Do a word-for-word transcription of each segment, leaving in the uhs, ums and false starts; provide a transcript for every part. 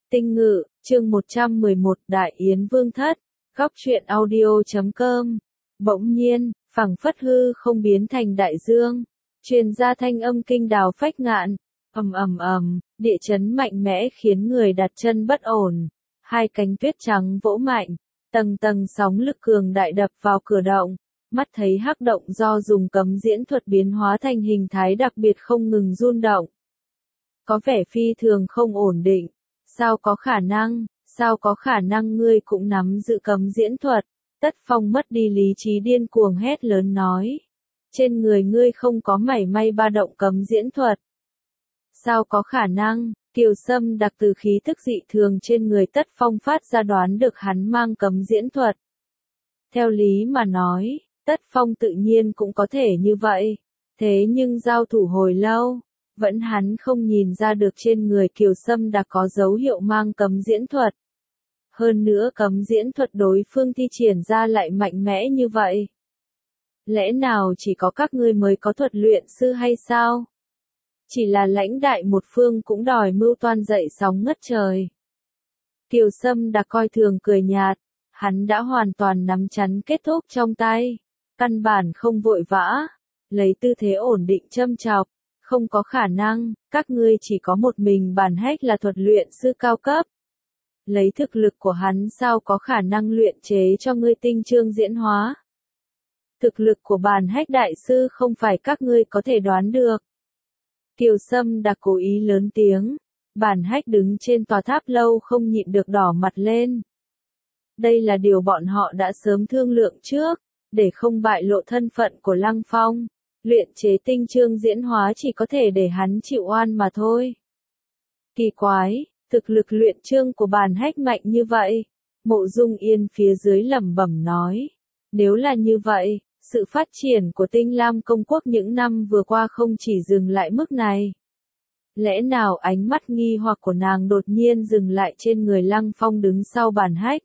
Tinh Ngự, chương một trăm mười một Đại Yến Vương Thất, góc truyện audio chấm com. Bỗng nhiên, phảng phất hư không biến thành đại dương, truyền ra thanh âm kinh đào phách ngạn, ầm ầm ầm, địa chấn mạnh mẽ khiến người đặt chân bất ổn. Hai cánh tuyết trắng vỗ mạnh, tầng tầng sóng lực cường đại đập vào cửa động, mắt thấy hắc động do dùng cấm diễn thuật biến hóa thành hình thái đặc biệt không ngừng run động. Có vẻ phi thường không ổn định. Sao có khả năng, sao có khả năng ngươi cũng nắm giữ cấm diễn thuật? Tất Phong mất đi lý trí điên cuồng hét lớn nói. Trên người ngươi không có mảy may ba động cấm diễn thuật. Sao có khả năng? Kiều Sâm đặc từ khí thức dị thường trên người Tất Phong phát ra đoán được hắn mang cấm diễn thuật. Theo lý mà nói, Tất Phong tự nhiên cũng có thể như vậy. Thế nhưng giao thủ hồi lâu, vẫn hắn không nhìn ra được trên người Kiều Sâm đã có dấu hiệu mang cấm diễn thuật. Hơn nữa cấm diễn thuật đối phương thi triển ra lại mạnh mẽ như vậy. Lẽ nào chỉ có các ngươi mới có thuật luyện sư hay sao? Chỉ là lãnh đại một phương cũng đòi mưu toan dậy sóng ngất trời. Kiều Sâm đã coi thường cười nhạt, hắn đã hoàn toàn nắm chắn kết thúc trong tay, căn bản không vội vã, lấy tư thế ổn định châm chọc. Không có khả năng, các ngươi chỉ có một mình Bản Hách là thuật luyện sư cao cấp. Lấy thực lực của hắn sao có khả năng luyện chế cho ngươi tinh chương diễn hóa. Thực lực của Bản Hách đại sư không phải các ngươi có thể đoán được. Kiều Sâm đã cố ý lớn tiếng, Bản Hách đứng trên tòa tháp lâu không nhịn được đỏ mặt lên. Đây là điều bọn họ đã sớm thương lượng trước, để không bại lộ thân phận của Lăng Phong. Luyện chế tinh chương diễn hóa chỉ có thể để hắn chịu oan mà thôi. Kỳ quái, thực lực luyện chương của Bản Hách mạnh như vậy. Mộ Dung Yên phía dưới lẩm bẩm nói. Nếu là như vậy, sự phát triển của Tinh Lam Công Quốc những năm vừa qua không chỉ dừng lại mức này. Lẽ nào ánh mắt nghi hoặc của nàng đột nhiên dừng lại trên người Lăng Phong đứng sau Bản Hách?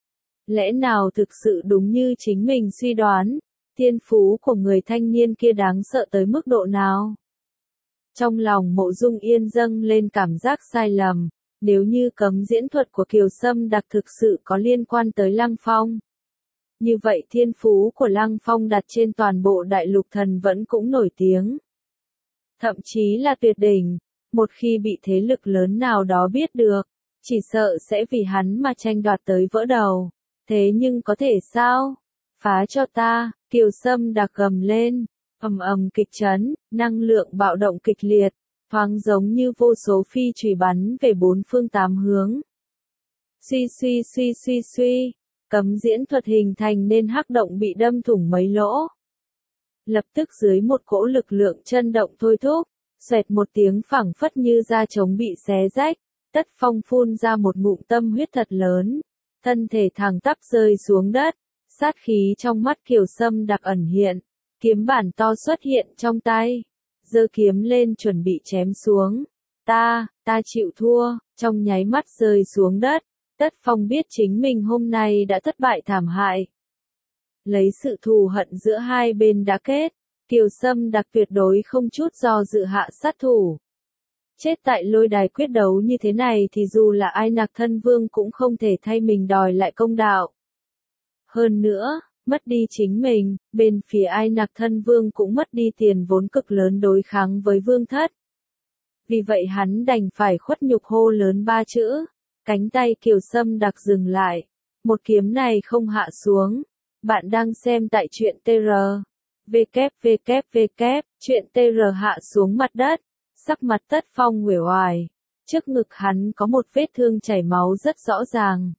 Lẽ nào thực sự đúng như chính mình suy đoán? Thiên phú của người thanh niên kia đáng sợ tới mức độ nào? Trong lòng Mộ Dung Yên dâng lên cảm giác sai lầm, nếu như cấm diễn thuật của Kiều Sâm đặc thực sự có liên quan tới Lăng Phong. Như vậy thiên phú của Lăng Phong đặt trên toàn bộ đại lục thần vẫn cũng nổi tiếng. Thậm chí là tuyệt đỉnh, một khi bị thế lực lớn nào đó biết được, chỉ sợ sẽ vì hắn mà tranh đoạt tới vỡ đầu. Thế nhưng có thể sao? Phá cho ta! Kiều Sâm đặc gầm lên, ầm ầm kịch chấn, năng lượng bạo động kịch liệt, thoáng giống như vô số phi chùy bắn về bốn phương tám hướng. Suy suy suy suy suy, cấm diễn thuật hình thành nên hắc động bị đâm thủng mấy lỗ. Lập tức dưới một cỗ lực lượng chân động thôi thúc, xoẹt một tiếng phảng phất như da trống bị xé rách, Tất Phong phun ra một ngụm tâm huyết thật lớn, thân thể thẳng tắp rơi xuống đất. Sát khí trong mắt Kiều Sâm đặc ẩn hiện, kiếm bản to xuất hiện trong tay, giơ kiếm lên chuẩn bị chém xuống. Ta, ta chịu thua, trong nháy mắt rơi xuống đất, Tất Phong biết chính mình hôm nay đã thất bại thảm hại. Lấy sự thù hận giữa hai bên đã kết, Kiều Sâm đặc tuyệt đối không chút do dự hạ sát thủ. Chết tại lôi đài quyết đấu như thế này thì dù là Ai Nạc Thân Vương cũng không thể thay mình đòi lại công đạo. Hơn nữa, mất đi chính mình, bên phía Ai Nạc Thân Vương cũng mất đi tiền vốn cực lớn đối kháng với Vương Thất. Vì vậy hắn đành phải khuất nhục hô lớn ba chữ, cánh tay Kiều Sâm đặc dừng lại. Một kiếm này không hạ xuống. Bạn đang xem tại truyện tê rờ. vê kép vê kép vê kép, truyện tê rờ hạ xuống mặt đất. Sắc mặt Tất Phong uể oải. Trước ngực hắn có một vết thương chảy máu rất rõ ràng.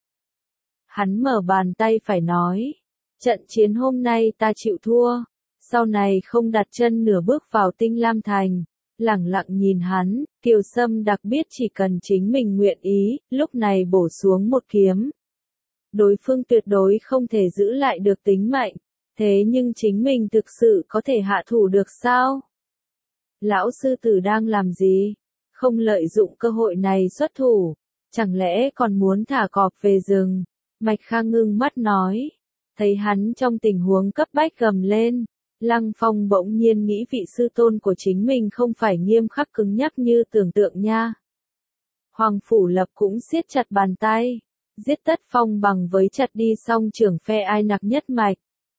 Hắn mở bàn tay phải nói, trận chiến hôm nay ta chịu thua, sau này không đặt chân nửa bước vào Tinh Lam Thành. Lẳng lặng nhìn hắn, Kiều Sâm đặc biết chỉ cần chính mình nguyện ý, lúc này bổ xuống một kiếm. Đối phương tuyệt đối không thể giữ lại được tính mệnh, thế nhưng chính mình thực sự có thể hạ thủ được sao? Lão sư tử đang làm gì? Không lợi dụng cơ hội này xuất thủ, chẳng lẽ còn muốn thả cọp về rừng? Mạch Khang ngưng mắt nói, thấy hắn trong tình huống cấp bách gầm lên, Lăng Phong bỗng nhiên nghĩ vị sư tôn của chính mình không phải nghiêm khắc cứng nhắc như tưởng tượng nha. Hoàng Phủ Lập cũng siết chặt bàn tay. Giết Tất Phong bằng với chặt đi song trưởng phe ai nặc nhất mạch.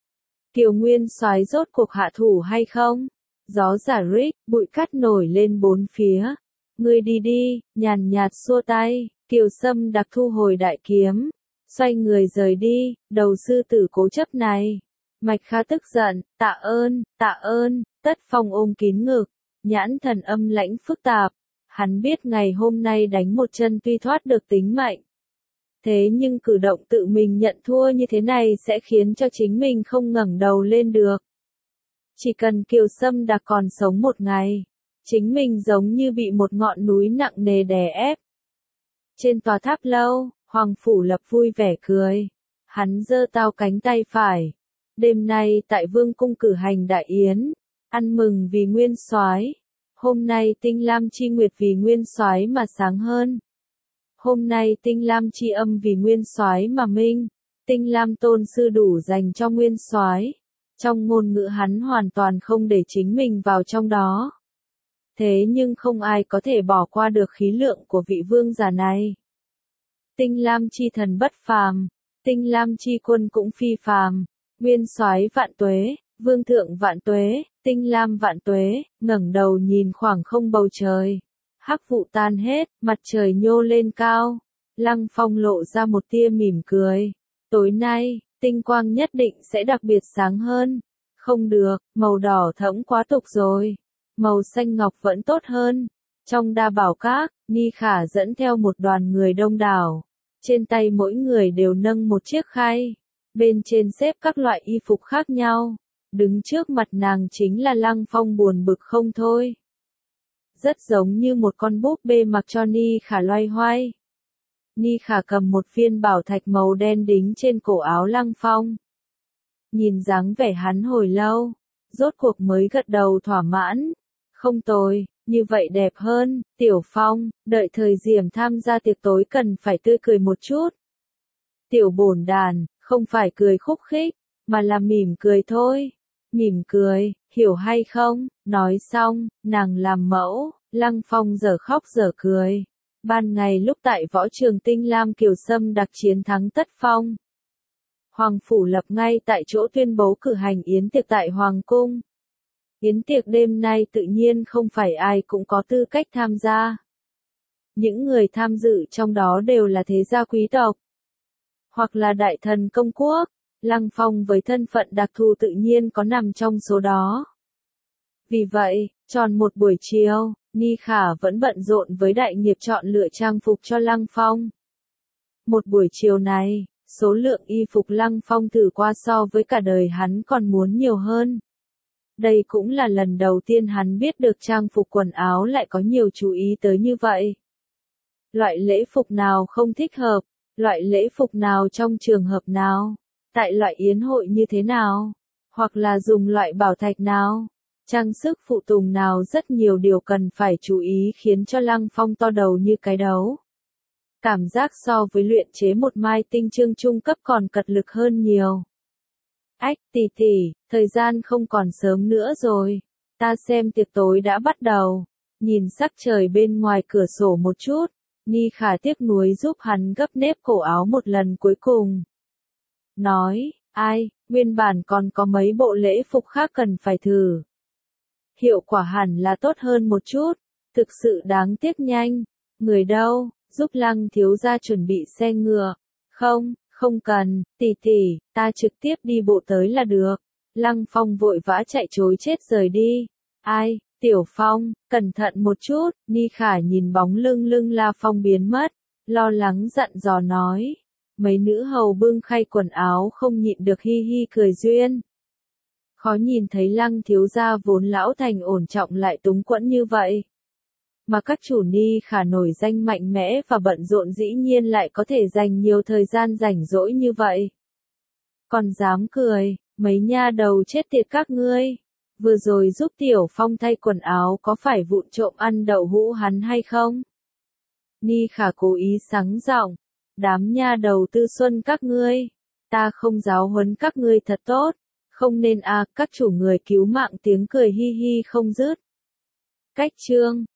Kiều Nguyên Soái rốt cuộc hạ thủ hay không? Gió giả rít, bụi cát nổi lên bốn phía. Ngươi đi đi, nhàn nhạt xua tay, Kiều Sâm đặc thu hồi đại kiếm. Xoay người rời đi, đầu sư tử cố chấp này. Mạch Kha tức giận, tạ ơn, tạ ơn, Tất Phong ôm kín ngực, nhãn thần âm lãnh phức tạp. Hắn biết ngày hôm nay đánh một chân tuy thoát được tính mệnh. Thế nhưng cử động tự mình nhận thua như thế này sẽ khiến cho chính mình không ngẩng đầu lên được. Chỉ cần Kiều Sâm Đặc còn sống một ngày, chính mình giống như bị một ngọn núi nặng nề đè ép. Trên tòa tháp lâu, Hoàng Phủ Lập vui vẻ cười. Hắn giơ cao cánh tay phải. Đêm nay tại Vương cung cử hành đại yến, ăn mừng vì Nguyên Soái. Hôm nay Tinh Lam chi nguyệt vì Nguyên Soái mà sáng hơn. Hôm nay Tinh Lam chi âm vì Nguyên Soái mà minh. Tinh Lam tôn sư đủ dành cho Nguyên Soái. Trong ngôn ngữ hắn hoàn toàn không để chính mình vào trong đó. Thế nhưng không ai có thể bỏ qua được khí lượng của vị vương giả này. Tinh Lam chi thần bất phàm, Tinh Lam chi quân cũng phi phàm. Nguyên Soái vạn tuế, vương thượng vạn tuế, Tinh Lam vạn tuế. Ngẩng đầu nhìn khoảng không bầu trời. Hắc vụ tan hết, mặt trời nhô lên cao. Lăng Phong lộ ra một tia mỉm cười. Tối nay, tinh quang nhất định sẽ đặc biệt sáng hơn. Không được, màu đỏ thẫm quá tục rồi. Màu xanh ngọc vẫn tốt hơn. Trong đa bảo các, Ni Khả dẫn theo một đoàn người đông đảo. Trên tay mỗi người đều nâng một chiếc khay. Bên trên xếp các loại y phục khác nhau. Đứng trước mặt nàng chính là Lăng Phong buồn bực không thôi. Rất giống như một con búp bê mặc cho Ni Khả loay hoay. Ni Khả cầm một viên bảo thạch màu đen đính trên cổ áo Lăng Phong. Nhìn dáng vẻ hắn hồi lâu, rốt cuộc mới gật đầu thỏa mãn. Không tồi, như vậy đẹp hơn, Tiểu Phong, đợi thời Diểm tham gia tiệc tối cần phải tươi cười một chút. Tiểu bổn đàn, không phải cười khúc khích, mà là mỉm cười thôi. Mỉm cười, hiểu hay không? Nói xong, nàng làm mẫu, Lăng Phong dở khóc dở cười. Ban ngày lúc tại võ trường Tinh Lam Kiều Sâm Đặc chiến thắng Tất Phong. Hoàng Phủ Lập ngay tại chỗ tuyên bố cử hành yến tiệc tại Hoàng cung. Yến tiệc đêm nay tự nhiên không phải ai cũng có tư cách tham gia. Những người tham dự trong đó đều là thế gia quý tộc, hoặc là đại thần công quốc. Lăng Phong với thân phận đặc thù tự nhiên có nằm trong số đó. Vì vậy, tròn một buổi chiều, Ni Khả vẫn bận rộn với đại nghiệp chọn lựa trang phục cho Lăng Phong. Một buổi chiều này, số lượng y phục Lăng Phong thử qua so với cả đời hắn còn muốn nhiều hơn. Đây cũng là lần đầu tiên hắn biết được trang phục quần áo lại có nhiều chú ý tới như vậy. Loại lễ phục nào không thích hợp, loại lễ phục nào trong trường hợp nào, tại loại yến hội như thế nào, hoặc là dùng loại bảo thạch nào, trang sức phụ tùng nào, rất nhiều điều cần phải chú ý khiến cho Lăng Phong to đầu như cái đấu. Cảm giác so với luyện chế một mai tinh chương trung cấp còn cật lực hơn nhiều. Ách tỷ tỷ, thời gian không còn sớm nữa rồi. Ta xem tiệc tối đã bắt đầu. Nhìn sắc trời bên ngoài cửa sổ một chút, Ni Khả tiếc nuối giúp hắn gấp nếp cổ áo một lần cuối cùng. Nói, ai, nguyên bản còn có mấy bộ lễ phục khác cần phải thử. Hiệu quả hẳn là tốt hơn một chút, thực sự đáng tiếc nhanh. Người đâu, giúp Lăng thiếu gia chuẩn bị xe ngựa. Không, không cần, tỷ tỷ, ta trực tiếp đi bộ tới là được. Lăng Phong vội vã chạy trối chết rời đi. Ai, Tiểu Phong, cẩn thận một chút. Ni Khả nhìn bóng lưng lưng La Phong biến mất, lo lắng dặn dò nói. Mấy nữ hầu bưng khay quần áo không nhịn được hi hi cười duyên. Khó nhìn thấy Lăng thiếu gia vốn lão thành ổn trọng lại túng quẫn như vậy. Mà các chủ Ni Khả nổi danh mạnh mẽ và bận rộn dĩ nhiên lại có thể dành nhiều thời gian rảnh rỗi như vậy. Còn dám cười, mấy nha đầu chết tiệt các ngươi. Vừa rồi giúp Tiểu Phong thay quần áo có phải vụng trộm ăn đậu hũ hắn hay không? Ni Khả cố ý sắng giọng. Đám nha đầu tư xuân các ngươi. Ta không giáo huấn các ngươi thật tốt. Không nên à, các chủ người cứu mạng tiếng cười hi hi không dứt. Cách chương